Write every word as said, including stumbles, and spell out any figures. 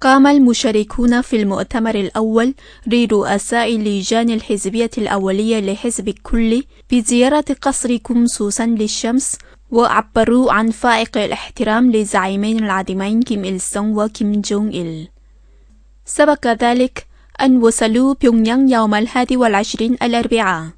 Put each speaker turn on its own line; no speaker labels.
قام المشاركون في المؤتمر الأول لرؤساء اللجان الحزبية الأولية لحزب الكل بزيارة قصر كومسوسان للشمس، وعبروا عن فائق الاحترام لزعيمين العظيمين كيم إل سونغ وكيم جونغ إل. سبق ذلك أن وصلوا بيونغيانغ يوم الحادي والعشرين الأربعاء.